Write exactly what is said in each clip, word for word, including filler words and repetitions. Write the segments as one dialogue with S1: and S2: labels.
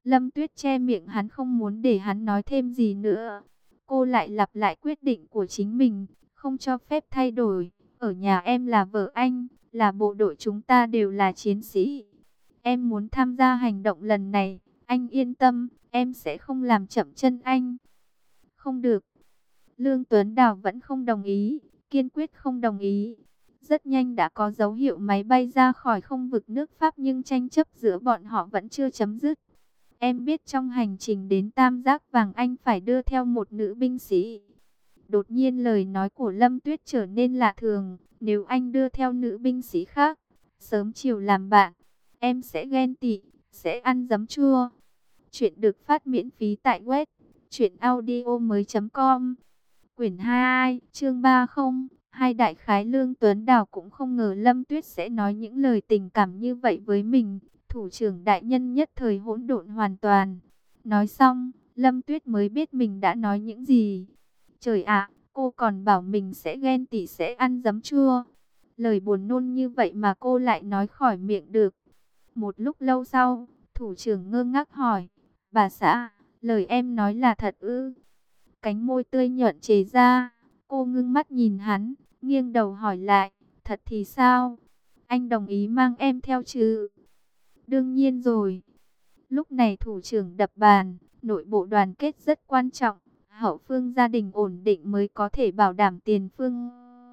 S1: Lâm Tuyết che miệng hắn, không muốn để hắn nói thêm gì nữa. Cô lại lặp lại quyết định của chính mình, không cho phép thay đổi. Ở nhà em là vợ anh, là bộ đội, chúng ta đều là chiến sĩ. Em muốn tham gia hành động lần này, anh yên tâm, em sẽ không làm chậm chân anh. Không được. Lương Tuấn Đào vẫn không đồng ý, kiên quyết không đồng ý. Rất nhanh đã có dấu hiệu máy bay ra khỏi không vực nước Pháp, nhưng tranh chấp giữa bọn họ vẫn chưa chấm dứt. Em biết trong hành trình đến Tam Giác Vàng anh phải đưa theo một nữ binh sĩ. Đột nhiên lời nói của Lâm Tuyết trở nên lạ thường. Nếu anh đưa theo nữ binh sĩ khác, sớm chiều làm bạn, em sẽ ghen tị, sẽ ăn giấm chua. Chuyện được phát miễn phí tại web truyện audio mới chấm com. Quyển hai, chương ba không, hai đại khái. Lương Tuấn Đào cũng không ngờ Lâm Tuyết sẽ nói những lời tình cảm như vậy với mình. Thủ trưởng đại nhân nhất thời hỗn độn hoàn toàn. Nói xong, Lâm Tuyết mới biết mình đã nói những gì. Trời ạ, cô còn bảo mình sẽ ghen tị, sẽ ăn giấm chua. Lời buồn nôn như vậy mà cô lại nói khỏi miệng được. Một lúc lâu sau, thủ trưởng ngơ ngác hỏi, bà xã, lời em nói là thật ư? Cánh môi tươi nhợn chề ra, cô ngưng mắt nhìn hắn, nghiêng đầu hỏi lại, thật thì sao? Anh đồng ý mang em theo chứ? Đương nhiên rồi. Lúc này thủ trưởng đập bàn, nội bộ đoàn kết rất quan trọng, hậu phương gia đình ổn định mới có thể bảo đảm tiền phương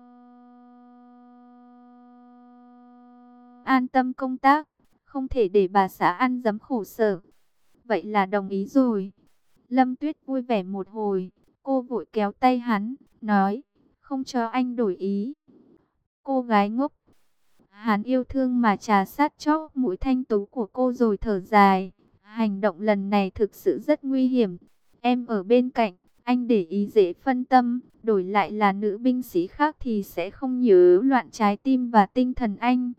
S1: an tâm công tác, không thể để bà xã ăn dấm khổ sở. Vậy là đồng ý rồi. Lâm Tuyết vui vẻ một hồi, cô vội kéo tay hắn, nói, không cho anh đổi ý. Cô gái ngốc. Hắn yêu thương mà trà sát chóp mũi thanh tú của cô rồi thở dài. Hành động lần này thực sự rất nguy hiểm. Em ở bên cạnh, anh để ý dễ phân tâm. Đổi lại là nữ binh sĩ khác thì sẽ không nhớ loạn trái tim và tinh thần anh.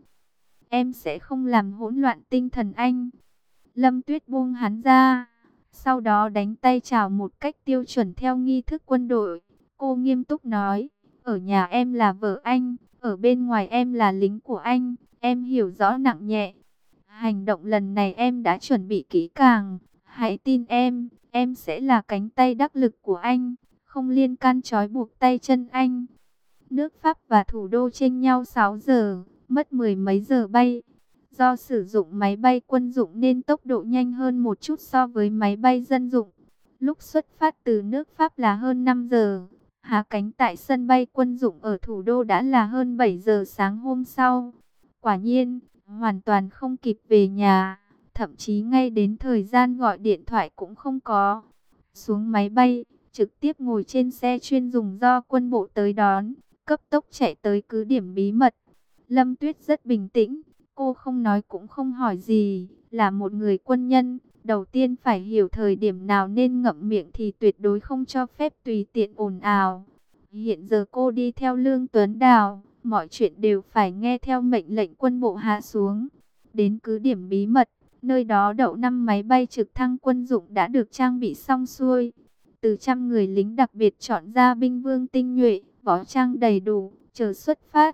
S1: Em sẽ không làm hỗn loạn tinh thần anh. Lâm Tuyết buông hắn ra, sau đó đánh tay chào một cách tiêu chuẩn theo nghi thức quân đội. Cô nghiêm túc nói, ở nhà em là vợ anh, ở bên ngoài em là lính của anh, em hiểu rõ nặng nhẹ. Hành động lần này em đã chuẩn bị kỹ càng, hãy tin em, em sẽ là cánh tay đắc lực của anh, không liên can trói buộc tay chân anh. Nước Pháp và thủ đô chênh nhau sáu giờ, mất mười mấy giờ bay. Do sử dụng máy bay quân dụng nên tốc độ nhanh hơn một chút so với máy bay dân dụng. Lúc xuất phát từ nước Pháp là hơn năm giờ. Hạ cánh tại sân bay quân dụng ở thủ đô đã là hơn bảy giờ sáng hôm sau. Quả nhiên, hoàn toàn không kịp về nhà. Thậm chí ngay đến thời gian gọi điện thoại cũng không có. Xuống máy bay, trực tiếp ngồi trên xe chuyên dùng do quân bộ tới đón, cấp tốc chạy tới cứ điểm bí mật. Lâm Tuyết rất bình tĩnh. Cô không nói cũng không hỏi gì, là một người quân nhân, đầu tiên phải hiểu thời điểm nào nên ngậm miệng thì tuyệt đối không cho phép tùy tiện ồn ào. Hiện giờ cô đi theo Lương Tuấn Đào, mọi chuyện đều phải nghe theo mệnh lệnh quân bộ hạ xuống. Đến cứ điểm bí mật, nơi đó đậu năm máy bay trực thăng quân dụng đã được trang bị xong xuôi. Từ trăm người lính đặc biệt chọn ra binh vương tinh nhuệ, võ trang đầy đủ, chờ xuất phát.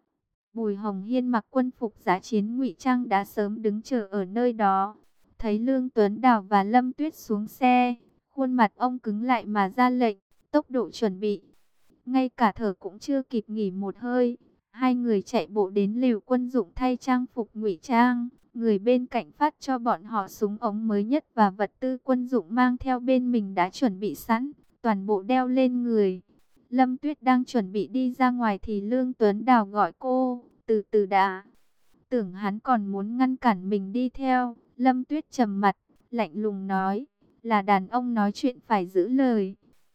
S1: Bùi Hồng Hiên mặc quân phục giá chiến ngụy trang đã sớm đứng chờ ở nơi đó. Thấy Lương Tuấn Đào và Lâm Tuyết xuống xe, khuôn mặt ông cứng lại mà ra lệnh, tốc độ chuẩn bị. Ngay cả thở cũng chưa kịp nghỉ một hơi, hai người chạy bộ đến lều quân dụng thay trang phục ngụy trang. Người bên cạnh phát cho bọn họ súng ống mới nhất và vật tư quân dụng mang theo bên mình đã chuẩn bị sẵn, toàn bộ đeo lên người. Lâm Tuyết đang chuẩn bị đi ra ngoài thì Lương Tuấn Đào gọi cô, từ từ đã. Tưởng hắn còn muốn ngăn cản mình đi theo, Lâm Tuyết trầm mặt, lạnh lùng nói, là đàn ông nói chuyện phải giữ lời.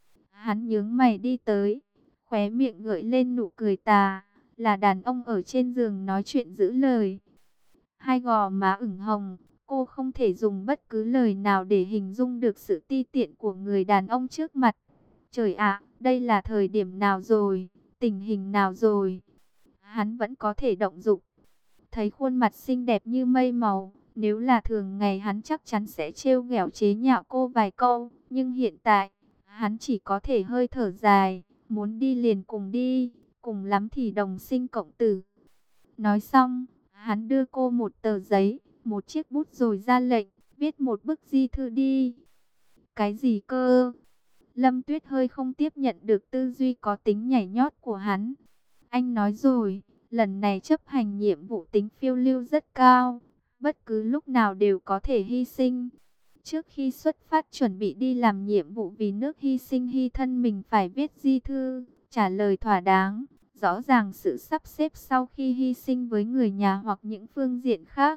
S1: Hắn nhướng mày đi tới, khóe miệng gợi lên nụ cười tà, là đàn ông ở trên giường nói chuyện giữ lời. Hai gò má ửng hồng, cô không thể dùng bất cứ lời nào để hình dung được sự ti tiện của người đàn ông trước mặt. Trời ạ, đây là thời điểm nào rồi, tình hình nào rồi? Hắn vẫn có thể động dục. Thấy khuôn mặt xinh đẹp như mây màu, nếu là thường ngày hắn chắc chắn sẽ trêu ghẹo chế nhạo cô vài câu. Nhưng hiện tại, hắn chỉ có thể hơi thở dài, muốn đi liền cùng đi, cùng lắm thì đồng sinh cộng tử. Nói xong, hắn đưa cô một tờ giấy, một chiếc bút rồi ra lệnh, viết một bức di thư đi. Cái gì cơ? Lâm Tuyết hơi không tiếp nhận được tư duy có tính nhảy nhót của hắn. Anh nói rồi, lần này chấp hành nhiệm vụ tính phiêu lưu rất cao, bất cứ lúc nào đều có thể hy sinh. Trước khi xuất phát chuẩn bị đi làm nhiệm vụ vì nước hy sinh hy thân mình phải viết di thư, trả lời thỏa đáng, rõ ràng sự sắp xếp sau khi hy sinh với người nhà hoặc những phương diện khác.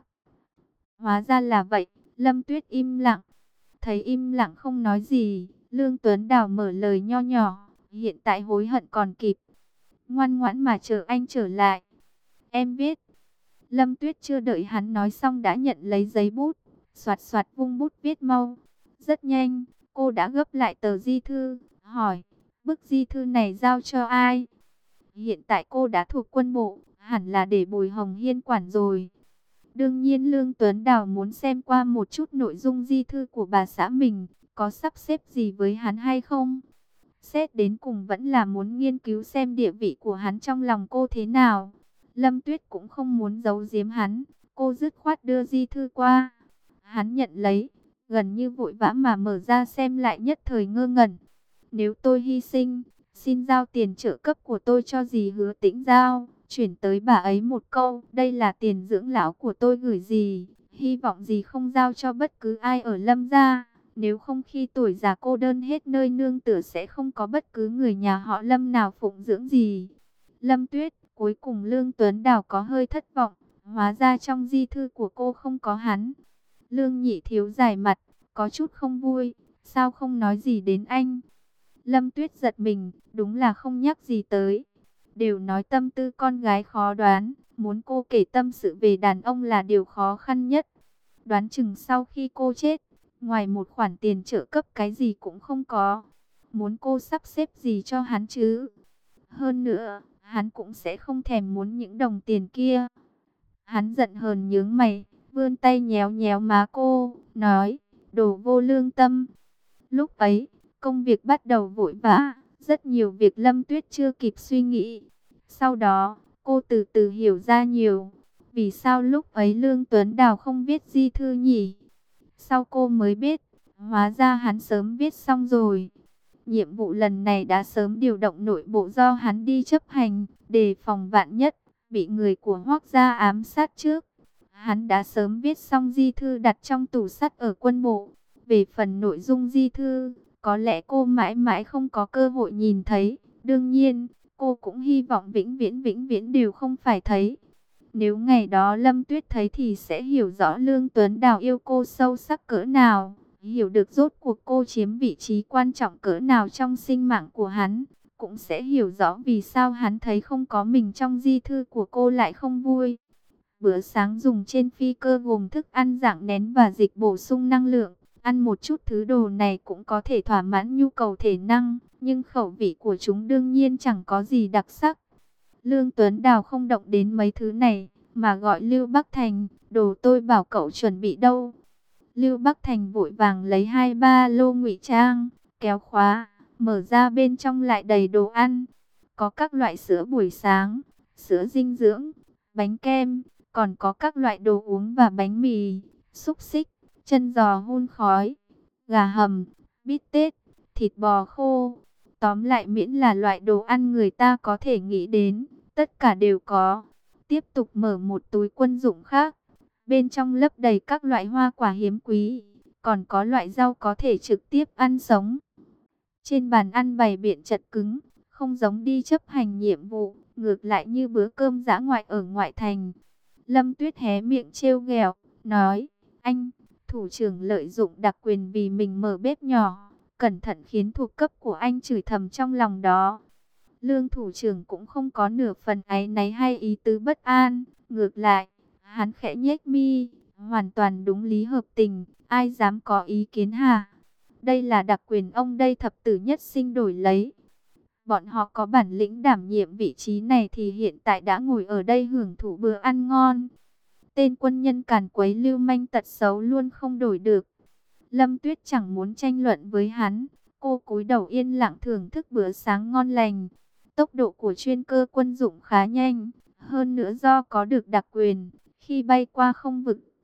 S1: Hóa ra là vậy, Lâm Tuyết im lặng. Thấy im lặng không nói gì, Lương Tuấn Đào mở lời nho nhỏ, hiện tại hối hận còn kịp. Ngoan ngoãn mà chờ anh trở lại. Em viết. Lâm Tuyết chưa đợi hắn nói xong đã nhận lấy giấy bút, soạt soạt vung bút viết mau. Rất nhanh, cô đã gấp lại tờ di thư, hỏi, bức di thư này giao cho ai? Hiện tại cô đã thuộc quân bộ, hẳn là để Bùi Hồng Hiên quản rồi. Đương nhiên Lương Tuấn Đào muốn xem qua một chút nội dung di thư của bà xã mình, có sắp xếp gì với hắn hay không? Xét đến cùng vẫn là muốn nghiên cứu xem địa vị của hắn trong lòng cô thế nào. Lâm Tuyết cũng không muốn giấu giếm hắn, cô dứt khoát đưa di thư qua. Hắn nhận lấy, gần như vội vã mà mở ra xem lại nhất thời ngơ ngẩn. Nếu tôi hy sinh, xin giao tiền trợ cấp của tôi cho dì Hứa Tĩnh Giao, chuyển tới bà ấy một câu, đây là tiền dưỡng lão của tôi gửi dì, hy vọng dì không giao cho bất cứ ai ở Lâm gia. Nếu không khi tuổi già cô đơn hết nơi nương tựa sẽ không có bất cứ người nhà họ Lâm nào phụng dưỡng gì. Lâm Tuyết, cuối cùng Lương Tuấn Đào có hơi thất vọng, hóa ra trong di thư của cô không có hắn. Lương Nhị Thiếu dài mặt, có chút không vui, sao không nói gì đến anh? Lâm Tuyết giật mình, đúng là không nhắc gì tới. Đều nói tâm tư con gái khó đoán, muốn cô kể tâm sự về đàn ông là điều khó khăn nhất. Đoán chừng sau khi cô chết, ngoài một khoản tiền trợ cấp cái gì cũng không có. Muốn cô sắp xếp gì cho hắn chứ? Hơn nữa, hắn cũng sẽ không thèm muốn những đồng tiền kia. Hắn giận hờn nhướng mày, vươn tay nhéo nhéo má cô, nói, đồ vô lương tâm. Lúc ấy, công việc bắt đầu vội vã, rất nhiều việc Lâm Tuyết chưa kịp suy nghĩ. Sau đó, cô từ từ hiểu ra nhiều. Vì sao lúc ấy Lương Tuấn Đào không viết di thư nhỉ? Sau cô mới biết, hóa ra hắn sớm viết xong rồi. Nhiệm vụ lần này đã sớm điều động nội bộ do hắn đi chấp hành, đề phòng vạn nhất, bị người của Hoắc gia ám sát trước. Hắn đã sớm viết xong di thư đặt trong tủ sắt ở quân bộ. Về phần nội dung di thư, có lẽ cô mãi mãi không có cơ hội nhìn thấy. Đương nhiên, cô cũng hy vọng vĩnh viễn vĩnh viễn đều không phải thấy. Nếu ngày đó Lâm Tuyết thấy thì sẽ hiểu rõ Lương Tuấn Đào yêu cô sâu sắc cỡ nào. Hiểu được rốt cuộc cô chiếm vị trí quan trọng cỡ nào trong sinh mạng của hắn. Cũng sẽ hiểu rõ vì sao hắn thấy không có mình trong di thư của cô lại không vui. Bữa sáng dùng trên phi cơ gồm thức ăn dạng nén và dịch bổ sung năng lượng. Ăn một chút thứ đồ này cũng có thể thỏa mãn nhu cầu thể năng, nhưng khẩu vị của chúng đương nhiên chẳng có gì đặc sắc. Lương Tuấn Đào không động đến mấy thứ này, mà gọi Lưu Bắc Thành, đồ tôi bảo cậu chuẩn bị đâu. Lưu Bắc Thành vội vàng lấy hai ba lô ngụy trang, kéo khóa, mở ra bên trong lại đầy đồ ăn. Có các loại sữa buổi sáng, sữa dinh dưỡng, bánh kem, còn có các loại đồ uống và bánh mì, xúc xích, chân giò hun khói, gà hầm, bít tết, thịt bò khô. Tóm lại miễn là loại đồ ăn người ta có thể nghĩ đến, tất cả đều có. Tiếp tục mở một túi quân dụng khác. Bên trong lấp đầy các loại hoa quả hiếm quý, còn có loại rau có thể trực tiếp ăn sống. Trên bàn ăn bày biện chật cứng, không giống đi chấp hành nhiệm vụ, ngược lại như bữa cơm dã ngoại ở ngoại thành. Lâm Tuyết hé miệng trêu ghẹo, nói, anh, thủ trưởng lợi dụng đặc quyền vì mình mở bếp nhỏ, cẩn thận khiến thuộc cấp của anh chửi thầm trong lòng đó. Lương thủ trưởng cũng không có nửa phần áy náy hay ý tứ bất an, ngược lại, hắn khẽ nhếch mi, hoàn toàn đúng lý hợp tình, ai dám có ý kiến hả? Đây là đặc quyền ông đây thập tử nhất sinh đổi lấy. Bọn họ có bản lĩnh đảm nhiệm vị trí này thì hiện tại đã ngồi ở đây hưởng thụ bữa ăn ngon. Tên quân nhân càn quấy lưu manh tật xấu luôn không đổi được. Lâm Tuyết chẳng muốn tranh luận với hắn, cô cúi đầu yên lặng thưởng thức bữa sáng ngon lành. Tốc độ của chuyên cơ quân dụng khá nhanh, hơn nữa do có được đặc quyền, khi bay qua không vực,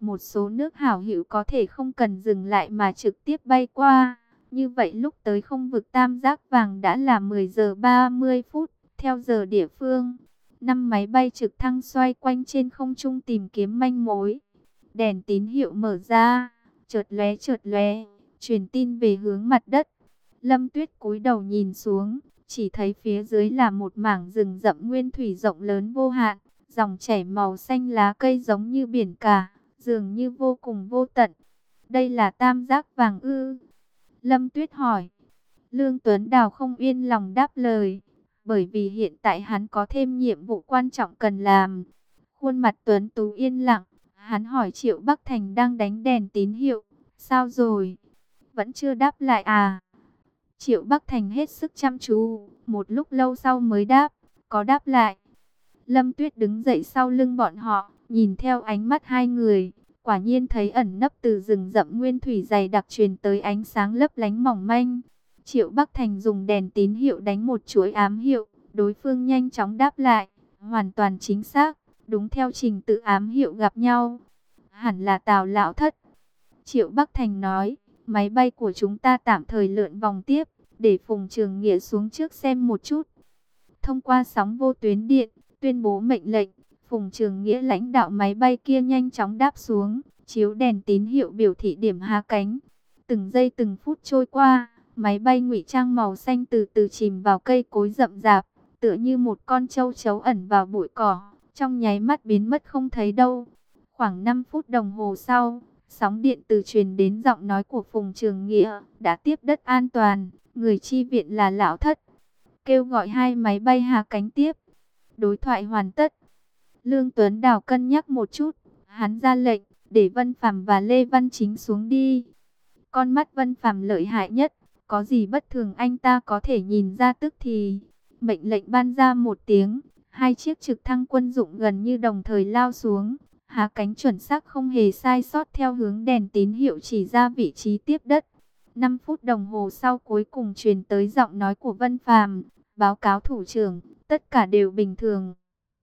S1: Một số nước hảo hữu có thể không cần dừng lại mà trực tiếp bay qua. Như vậy lúc tới không vực tam giác vàng đã là mười giờ ba mươi phút, theo giờ địa phương. Năm máy bay trực thăng xoay quanh trên không trung tìm kiếm manh mối. Đèn tín hiệu mở ra, chợt lóe chợt lóe, truyền tin về hướng mặt đất. Lâm Tuyết cúi đầu nhìn xuống, chỉ thấy phía dưới là một mảng rừng rậm nguyên thủy rộng lớn vô hạn, dòng chảy màu xanh lá cây giống như biển cả, dường như vô cùng vô tận. Đây là tam giác vàng ư? Lâm Tuyết hỏi. Lương Tuấn Đào không yên lòng đáp lời, bởi vì hiện tại hắn có thêm nhiệm vụ quan trọng cần làm. Khuôn mặt Tuấn Tú yên lặng, hắn hỏi Triệu Bắc Thành đang đánh đèn tín hiệu, sao rồi? Vẫn chưa đáp lại à? Triệu Bắc Thành hết sức chăm chú, một lúc lâu sau mới đáp, có đáp lại. Lâm Tuyết đứng dậy sau lưng bọn họ, nhìn theo ánh mắt hai người, quả nhiên thấy ẩn nấp từ rừng rậm nguyên thủy dày đặc truyền tới ánh sáng lấp lánh mỏng manh. Triệu Bắc Thành dùng đèn tín hiệu đánh một chuỗi ám hiệu, đối phương nhanh chóng đáp lại, hoàn toàn chính xác, đúng theo trình tự ám hiệu gặp nhau. Hẳn là Tào lão thất. Triệu Bắc Thành nói, máy bay của chúng ta tạm thời lượn vòng tiếp, để Phùng Trường Nghĩa xuống trước xem một chút. Thông qua sóng vô tuyến điện, tuyên bố mệnh lệnh, Phùng Trường Nghĩa lãnh đạo máy bay kia nhanh chóng đáp xuống, chiếu đèn tín hiệu biểu thị điểm hạ cánh. Từng giây từng phút trôi qua, máy bay ngụy trang màu xanh từ từ chìm vào cây cối rậm rạp, tựa như một con châu chấu ẩn vào bụi cỏ, trong nháy mắt biến mất không thấy đâu. Khoảng năm phút đồng hồ sau, sóng điện từ truyền đến giọng nói của Phùng Trường Nghĩa, đã tiếp đất an toàn, người chi viện là lão thất. Kêu gọi hai máy bay hạ cánh tiếp. Đối thoại hoàn tất. Lương Tuấn Đào cân nhắc một chút, hắn ra lệnh để Vân Phàm và Lê Văn Chính xuống đi. Con mắt Vân Phàm lợi hại nhất, có gì bất thường anh ta có thể nhìn ra tức thì. Mệnh lệnh ban ra một tiếng, hai chiếc trực thăng quân dụng gần như đồng thời lao xuống, hạ cánh chuẩn xác không hề sai sót theo hướng đèn tín hiệu chỉ ra vị trí tiếp đất. năm phút đồng hồ sau cuối cùng truyền tới giọng nói của Vân Phàm, báo cáo thủ trưởng, tất cả đều bình thường.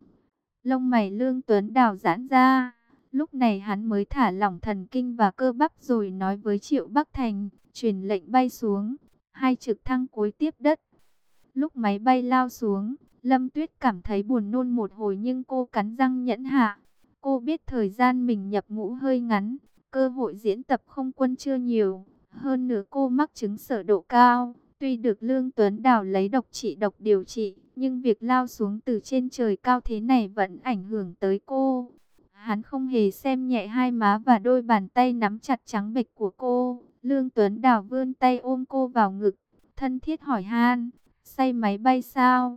S1: Lông mày Lương Tuấn Đào giãn ra, lúc này hắn mới thả lỏng thần kinh và cơ bắp rồi nói với Triệu Bắc Thành, truyền lệnh bay xuống, hai trực thăng cối tiếp đất. Lúc máy bay lao xuống, Lâm Tuyết cảm thấy buồn nôn một hồi nhưng cô cắn răng nhẫn hạ. Cô biết thời gian mình nhập ngũ hơi ngắn, cơ hội diễn tập không quân chưa nhiều. Hơn nữa cô mắc chứng sở độ cao, tuy được Lương Tuấn Đào lấy độc trị độc điều trị, nhưng việc lao xuống từ trên trời cao thế này vẫn ảnh hưởng tới cô. Hắn không hề xem nhẹ hai má và đôi bàn tay nắm chặt trắng bệch của cô. Lương Tuấn Đào vươn tay ôm cô vào ngực, thân thiết hỏi han, say máy bay sao?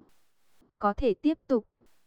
S1: Có thể tiếp tục.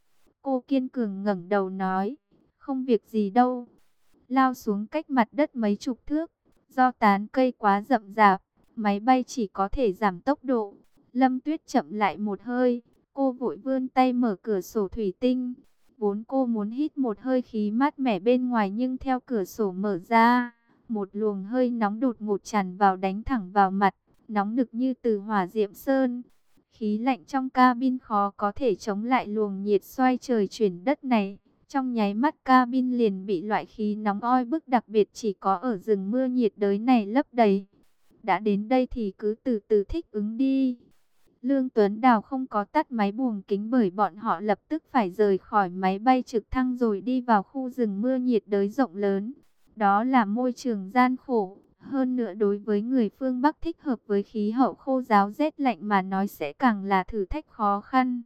S1: Cô kiên cường ngẩng đầu nói, không việc gì đâu. Lao xuống cách mặt đất mấy chục thước, do tán cây quá rậm rạp, máy bay chỉ có thể giảm tốc độ. Lâm Tuyết chậm lại một hơi, cô vội vươn tay mở cửa sổ thủy tinh. Vốn cô muốn hít một hơi khí mát mẻ bên ngoài nhưng theo cửa sổ mở ra, một luồng hơi nóng đột ngột tràn vào đánh thẳng vào mặt, nóng nực như từ hỏa diệm sơn. Khí lạnh trong cabin khó có thể chống lại luồng nhiệt xoay trời chuyển đất này. Trong nháy mắt cabin liền bị loại khí nóng oi bức đặc biệt chỉ có ở rừng mưa nhiệt đới này lấp đầy. Đã đến đây thì cứ từ từ thích ứng đi. Lương Tuấn Đào không có tắt máy buồng kính bởi bọn họ lập tức phải rời khỏi máy bay trực thăng rồi đi vào khu rừng mưa nhiệt đới rộng lớn. Đó là môi trường gian khổ. Hơn nữa đối với người phương Bắc thích hợp với khí hậu khô ráo rét lạnh mà nói sẽ càng là thử thách khó khăn.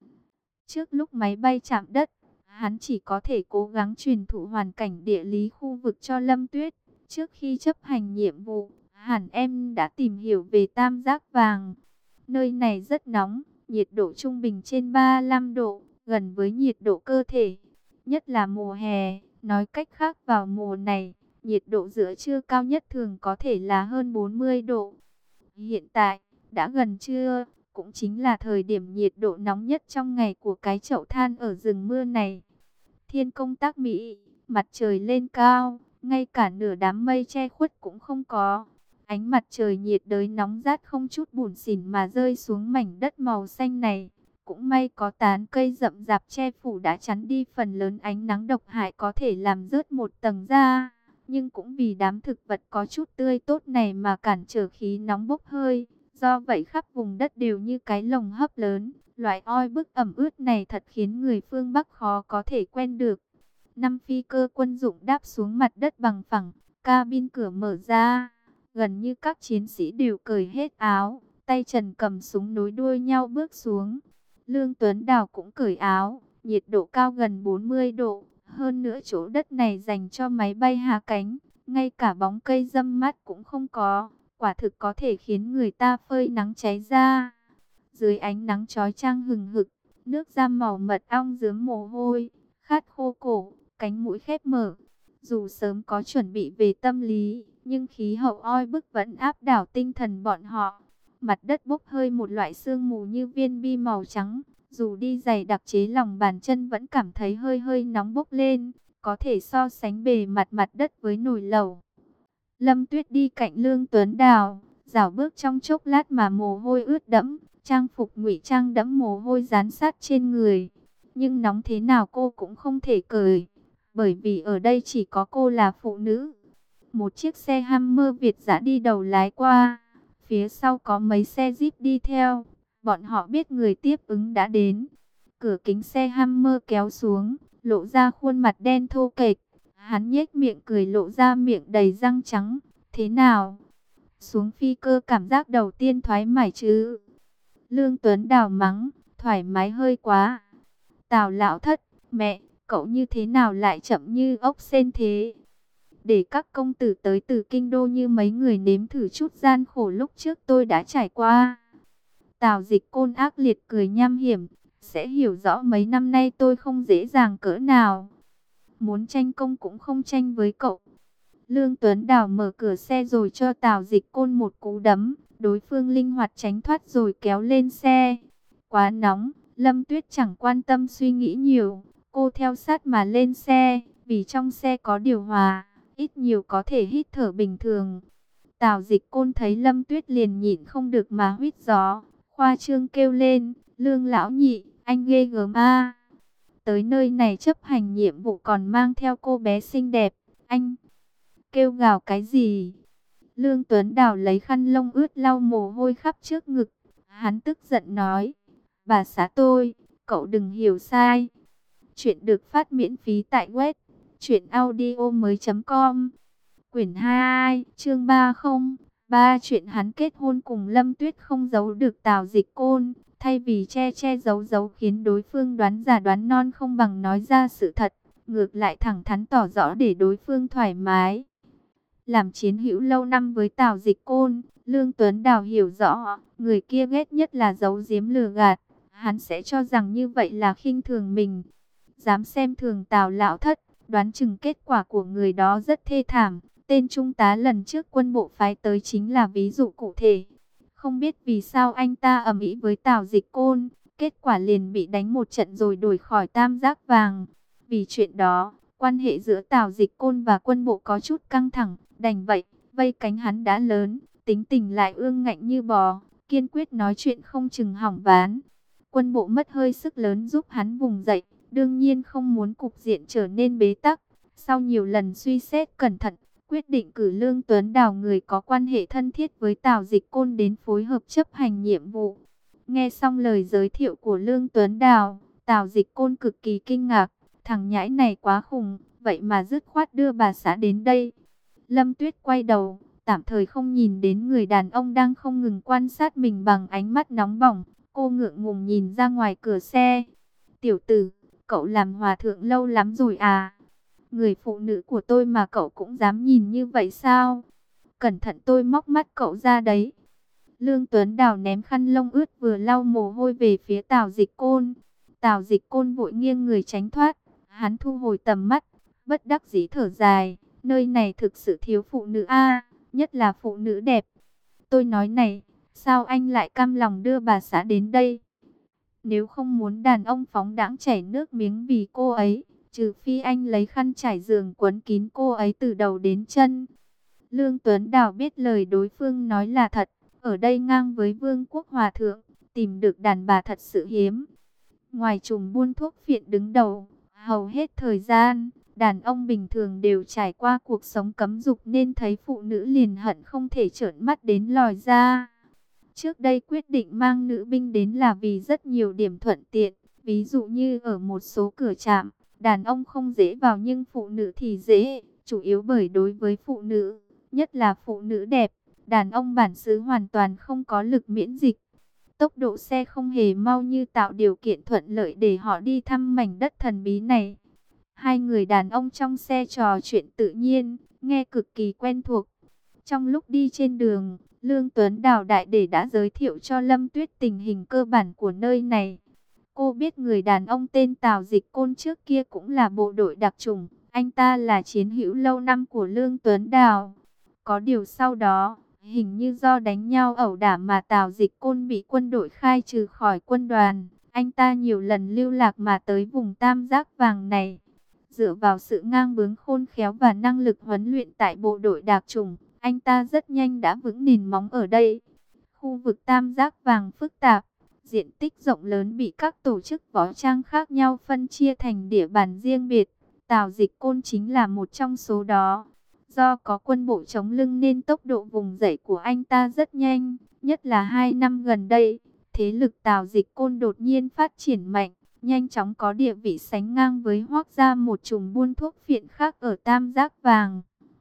S1: Trước lúc máy bay chạm đất, hắn chỉ có thể cố gắng truyền thụ hoàn cảnh địa lý khu vực cho Lâm Tuyết. Trước khi chấp hành nhiệm vụ, hẳn em đã tìm hiểu về tam giác vàng. Nơi này rất nóng, nhiệt độ trung bình trên ba mươi lăm độ, gần với nhiệt độ cơ thể. Nhất là mùa hè, nói cách khác vào mùa này, nhiệt độ giữa trưa cao nhất thường có thể là hơn bốn mươi độ. Hiện tại, đã gần trưa, cũng chính là thời điểm nhiệt độ nóng nhất trong ngày của cái chậu than ở rừng mưa này. Thiên công tác Mỹ, mặt trời lên cao, ngay cả nửa đám mây che khuất cũng không có. Ánh mặt trời nhiệt đới nóng rát không chút bủn xỉn mà rơi xuống mảnh đất màu xanh này. Cũng may có tán cây rậm rạp che phủ đã chắn đi phần lớn ánh nắng độc hại có thể làm rớt một tầng da. Nhưng cũng vì đám thực vật có chút tươi tốt này mà cản trở khí nóng bốc hơi. Do vậy khắp vùng đất đều như cái lồng hấp lớn. Loại oi bức ẩm ướt này thật khiến người phương Bắc khó có thể quen được. Năm phi cơ quân dụng đáp xuống mặt đất bằng phẳng, cabin cửa mở ra. Gần như các chiến sĩ đều cởi hết áo, tay trần cầm súng nối đuôi nhau bước xuống. Lương Tuấn Đào cũng cởi áo, nhiệt độ cao gần bốn mươi độ. Hơn nữa chỗ đất này dành cho máy bay hạ cánh, ngay cả bóng cây râm mát cũng không có. Quả thực có thể khiến người ta phơi nắng cháy da. Dưới ánh nắng chói chang hừng hực, nước da màu mật ong rướm mồ hôi, khát khô cổ, cánh mũi khép mở. Dù sớm có chuẩn bị về tâm lý, nhưng khí hậu oi bức vẫn áp đảo tinh thần bọn họ. Mặt đất bốc hơi một loại sương mù như viên bi màu trắng. Dù đi giày đặc chế lòng bàn chân vẫn cảm thấy hơi hơi nóng bốc lên. Có thể so sánh bề mặt mặt đất với nồi lẩu. Lâm Tuyết đi cạnh Lương Tuấn Đào, dạo bước trong chốc lát mà mồ hôi ướt đẫm. Trang phục ngụy trang đẫm mồ hôi dán sát trên người. Nhưng nóng thế nào cô cũng không thể cởi. Bởi vì ở đây chỉ có cô là phụ nữ. Một chiếc xe Hummer Việt dã đi đầu lái qua. Phía sau có mấy xe Jeep đi theo. Bọn họ biết người tiếp ứng đã đến. Cửa kính xe Hummer kéo xuống, lộ ra khuôn mặt đen thô kệch. Hắn nhếch miệng cười lộ ra miệng đầy răng trắng. Thế nào? Xuống phi cơ cảm giác đầu tiên thoải mái chứ? Lương Tuấn Đào mắng, thoải mái hơi quá. Tào Lão Thất, mẹ, cậu như thế nào lại chậm như ốc sên thế? Để các công tử tới từ kinh đô như mấy người nếm thử chút gian khổ lúc trước tôi đã trải qua. Tào Dịch Côn ác liệt cười nham hiểm, sẽ hiểu rõ mấy năm nay tôi không dễ dàng cỡ nào. Muốn tranh công cũng không tranh với cậu. Lương Tuấn Đào mở cửa xe rồi cho Tào Dịch Côn một cú đấm. Đối phương linh hoạt tránh thoát rồi kéo lên xe. Quá nóng, Lâm Tuyết chẳng quan tâm suy nghĩ nhiều. Cô theo sát mà lên xe, vì trong xe có điều hòa, ít nhiều có thể hít thở bình thường. Tào Dịch Côn thấy Lâm Tuyết liền nhịn không được mà huýt gió. Khoa trương kêu lên, Lương lão nhị, anh ghê gớm a. Tới nơi này chấp hành nhiệm vụ còn mang theo cô bé xinh đẹp, anh kêu gào cái gì? Lương Tuấn Đào lấy khăn lông ướt lau mồ hôi khắp trước ngực. Hắn tức giận nói, bà xã tôi, cậu đừng hiểu sai. Chuyện được phát miễn phí tại web truyện audio mới chấm com. Quyển hai, chương ba không ba. Chuyện hắn kết hôn cùng Lâm Tuyết không giấu được Tào Dịch Côn. Thay vì che che giấu giấu khiến đối phương đoán già đoán non, không bằng nói ra sự thật. Ngược lại thẳng thắn tỏ rõ để đối phương thoải mái. Làm chiến hữu lâu năm với Tào Dịch Côn, Lương Tuấn Đào hiểu rõ, người kia ghét nhất là giấu giếm lừa gạt. Hắn sẽ cho rằng như vậy là khinh thường mình. Dám xem thường Tào Lão Thất, đoán chừng kết quả của người đó rất thê thảm. Tên trung tá lần trước quân bộ phái tới chính là ví dụ cụ thể. Không biết vì sao anh ta ầm ĩ với Tào Dịch Côn, kết quả liền bị đánh một trận rồi đuổi khỏi Tam Giác Vàng. Vì chuyện đó, quan hệ giữa Tào Dịch Côn và quân bộ có chút căng thẳng. Đành vậy, vây cánh hắn đã lớn, tính tình lại ương ngạnh như bò, kiên quyết nói chuyện không chừng hỏng ván. Quân bộ mất hơi sức lớn giúp hắn vùng dậy, đương nhiên không muốn cục diện trở nên bế tắc. Sau nhiều lần suy xét cẩn thận, quyết định cử Lương Tuấn Đào, người có quan hệ thân thiết với Tào Dịch Côn, đến phối hợp chấp hành nhiệm vụ. Nghe xong lời giới thiệu của Lương Tuấn Đào, Tào Dịch Côn cực kỳ kinh ngạc, thằng nhãi này quá khùng, vậy mà dứt khoát đưa bà xã đến đây. Lâm Tuyết quay đầu, tạm thời không nhìn đến người đàn ông đang không ngừng quan sát mình bằng ánh mắt nóng bỏng. Cô ngượng ngùng nhìn ra ngoài cửa xe. Tiểu tử, cậu làm hòa thượng lâu lắm rồi à? Người phụ nữ của tôi mà cậu cũng dám nhìn như vậy sao? Cẩn thận tôi móc mắt cậu ra đấy. Lương Tuấn Đào ném khăn lông ướt vừa lau mồ hôi về phía Tào Dịch Côn. Tào Dịch Côn vội nghiêng người tránh thoát. Hắn thu hồi tầm mắt, bất đắc dĩ thở dài. Nơi này thực sự thiếu phụ nữ a, nhất là phụ nữ đẹp. Tôi nói này, sao anh lại cam lòng đưa bà xã đến đây? Nếu không muốn đàn ông phóng đãng chảy nước miếng vì cô ấy, trừ phi anh lấy khăn trải giường quấn kín cô ấy từ đầu đến chân. Lương Tuấn Đào biết lời đối phương nói là thật. Ở đây ngang với Vương quốc Hòa Thượng, tìm được đàn bà thật sự hiếm. Ngoài trùm buôn thuốc phiện đứng đầu, hầu hết thời gian, đàn ông bình thường đều trải qua cuộc sống cấm dục nên thấy phụ nữ liền hận không thể trợn mắt đến lòi ra. Trước đây quyết định mang nữ binh đến là vì rất nhiều điểm thuận tiện, ví dụ như ở một số cửa trạm, đàn ông không dễ vào nhưng phụ nữ thì dễ, chủ yếu bởi đối với phụ nữ, nhất là phụ nữ đẹp, đàn ông bản xứ hoàn toàn không có lực miễn dịch. Tốc độ xe không hề mau như tạo điều kiện thuận lợi để họ đi thăm mảnh đất thần bí này. Hai người đàn ông trong xe trò chuyện tự nhiên, nghe cực kỳ quen thuộc. Trong lúc đi trên đường, Lương Tuấn Đào đại để đã giới thiệu cho Lâm Tuyết tình hình cơ bản của nơi này. Cô biết người đàn ông tên Tào Dịch Côn trước kia cũng là bộ đội đặc chủng, anh ta là chiến hữu lâu năm của Lương Tuấn Đào. Có điều sau đó, hình như do đánh nhau ẩu đả mà Tào Dịch Côn bị quân đội khai trừ khỏi quân đoàn. Anh ta nhiều lần lưu lạc mà tới vùng Tam Giác Vàng này. Dựa vào sự ngang bướng khôn khéo và năng lực huấn luyện tại bộ đội đặc chủng, anh ta rất nhanh đã vững nền móng ở đây. Khu vực Tam Giác Vàng phức tạp, diện tích rộng lớn bị các tổ chức võ trang khác nhau phân chia thành địa bàn riêng biệt. Tào Dịch Côn chính là một trong số đó. Do có quân bộ chống lưng nên tốc độ vùng dậy của anh ta rất nhanh, nhất là hai năm gần đây. Thế lực Tào Dịch Côn đột nhiên phát triển mạnh, nhanh chóng có địa vị sánh ngang với Hoác Gia, một chùm buôn thuốc phiện khác ở Tam Giác Vàng.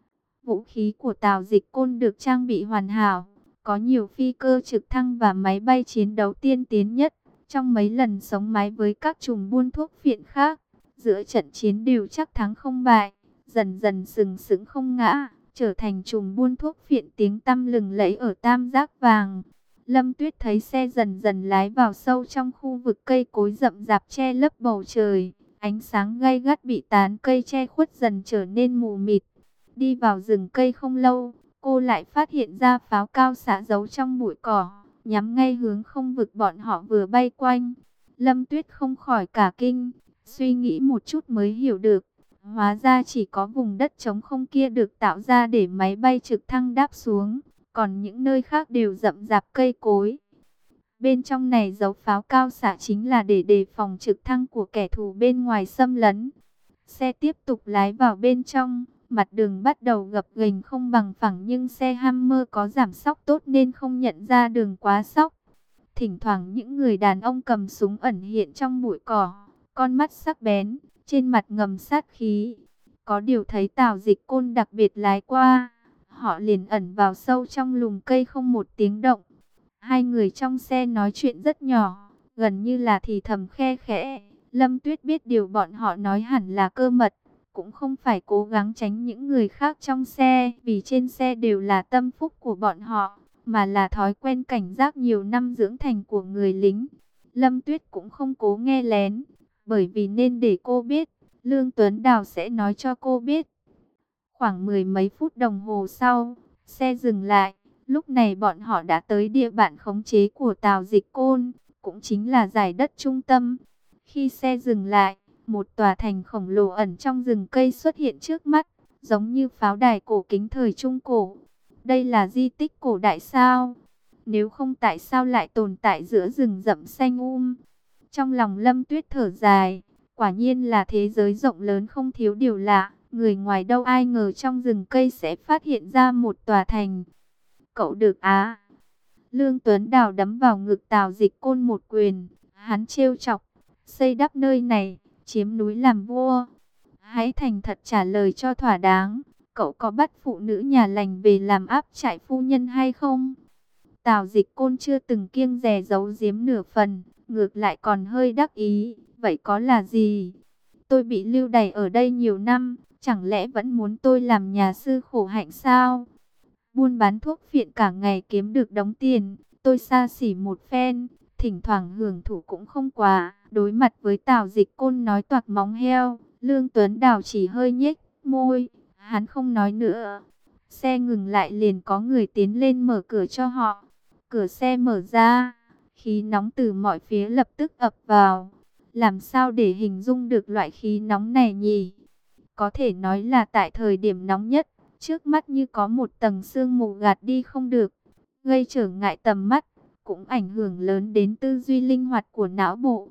S1: Vũ khí của Tào Dịch Côn được trang bị hoàn hảo, có nhiều phi cơ trực thăng và máy bay chiến đấu tiên tiến nhất. Trong mấy lần sống mái với các chùm buôn thuốc phiện khác, giữa trận chiến đều chắc thắng không bại, dần dần sừng sững không ngã, trở thành chùm buôn thuốc phiện tiếng tăm lừng lẫy ở Tam Giác Vàng. Lâm Tuyết thấy xe dần dần lái vào sâu trong khu vực cây cối rậm rạp che lấp bầu trời. Ánh sáng gay gắt bị tán cây che khuất dần trở nên mù mịt. Đi vào rừng cây không lâu, cô lại phát hiện ra pháo cao xạ giấu trong bụi cỏ, nhắm ngay hướng không vực bọn họ vừa bay quanh. Lâm Tuyết không khỏi cả kinh, suy nghĩ một chút mới hiểu được. Hóa ra chỉ có vùng đất trống không kia được tạo ra để máy bay trực thăng đáp xuống, còn những nơi khác đều rậm rạp cây cối. Bên trong này giấu pháo cao xạ chính là để đề phòng trực thăng của kẻ thù bên ngoài xâm lấn. Xe tiếp tục lái vào bên trong, mặt đường bắt đầu gập ghềnh không bằng phẳng nhưng xe Hammer có giảm xóc tốt nên không nhận ra đường quá xóc. Thỉnh thoảng những người đàn ông cầm súng ẩn hiện trong bụi cỏ, con mắt sắc bén, trên mặt ngầm sát khí. Có điều thấy Tào Dịch Côn đặc biệt lái qua, họ liền ẩn vào sâu trong lùm cây không một tiếng động. Hai người trong xe nói chuyện rất nhỏ, gần như là thì thầm khe khẽ. Lâm Tuyết biết điều bọn họ nói hẳn là cơ mật, cũng không phải cố gắng tránh những người khác trong xe, vì trên xe đều là tâm phúc của bọn họ, mà là thói quen cảnh giác nhiều năm dưỡng thành của người lính. Lâm Tuyết cũng không cố nghe lén, bởi vì nên để cô biết, Lương Tuấn Đào sẽ nói cho cô biết. Khoảng mười mấy phút đồng hồ sau, xe dừng lại. Lúc này bọn họ đã tới địa bàn khống chế của Tào Dịch Côn, cũng chính là giải đất trung tâm. Khi xe dừng lại, một tòa thành khổng lồ ẩn trong rừng cây xuất hiện trước mắt, giống như pháo đài cổ kính thời Trung Cổ. Đây là di tích cổ đại sao? Nếu không tại sao lại tồn tại giữa rừng rậm xanh um? Trong lòng Lâm Tuyết thở dài, quả nhiên là thế giới rộng lớn không thiếu điều lạ. Người ngoài đâu ai ngờ trong rừng cây sẽ phát hiện ra một tòa thành. Cậu được á. Lương Tuấn Đào đấm vào ngực Tào Dịch Côn một quyền. Hắn trêu chọc, xây đắp nơi này, chiếm núi làm vua. Hãy thành thật trả lời cho thỏa đáng. Cậu có bắt phụ nữ nhà lành về làm áp trại phu nhân hay không? Tào Dịch Côn chưa từng kiêng dè giấu giếm nửa phần, ngược lại còn hơi đắc ý. Vậy có là gì? Tôi bị lưu đày ở đây nhiều năm, chẳng lẽ vẫn muốn tôi làm nhà sư khổ hạnh sao? Buôn bán thuốc phiện cả ngày kiếm được đống tiền, tôi xa xỉ một phen, thỉnh thoảng hưởng thụ cũng không quá. Đối mặt với Tào Dịch Côn nói toạc móng heo, Lương Tuấn Đào chỉ hơi nhếch môi, hắn không nói nữa. Xe ngừng lại liền có người tiến lên mở cửa cho họ. Cửa xe mở ra, khí nóng từ mọi phía lập tức ập vào. Làm sao để hình dung được loại khí nóng này nhỉ? Có thể nói là tại thời điểm nóng nhất, trước mắt như có một tầng sương mù gạt đi không được, gây trở ngại tầm mắt, cũng ảnh hưởng lớn đến tư duy linh hoạt của não bộ.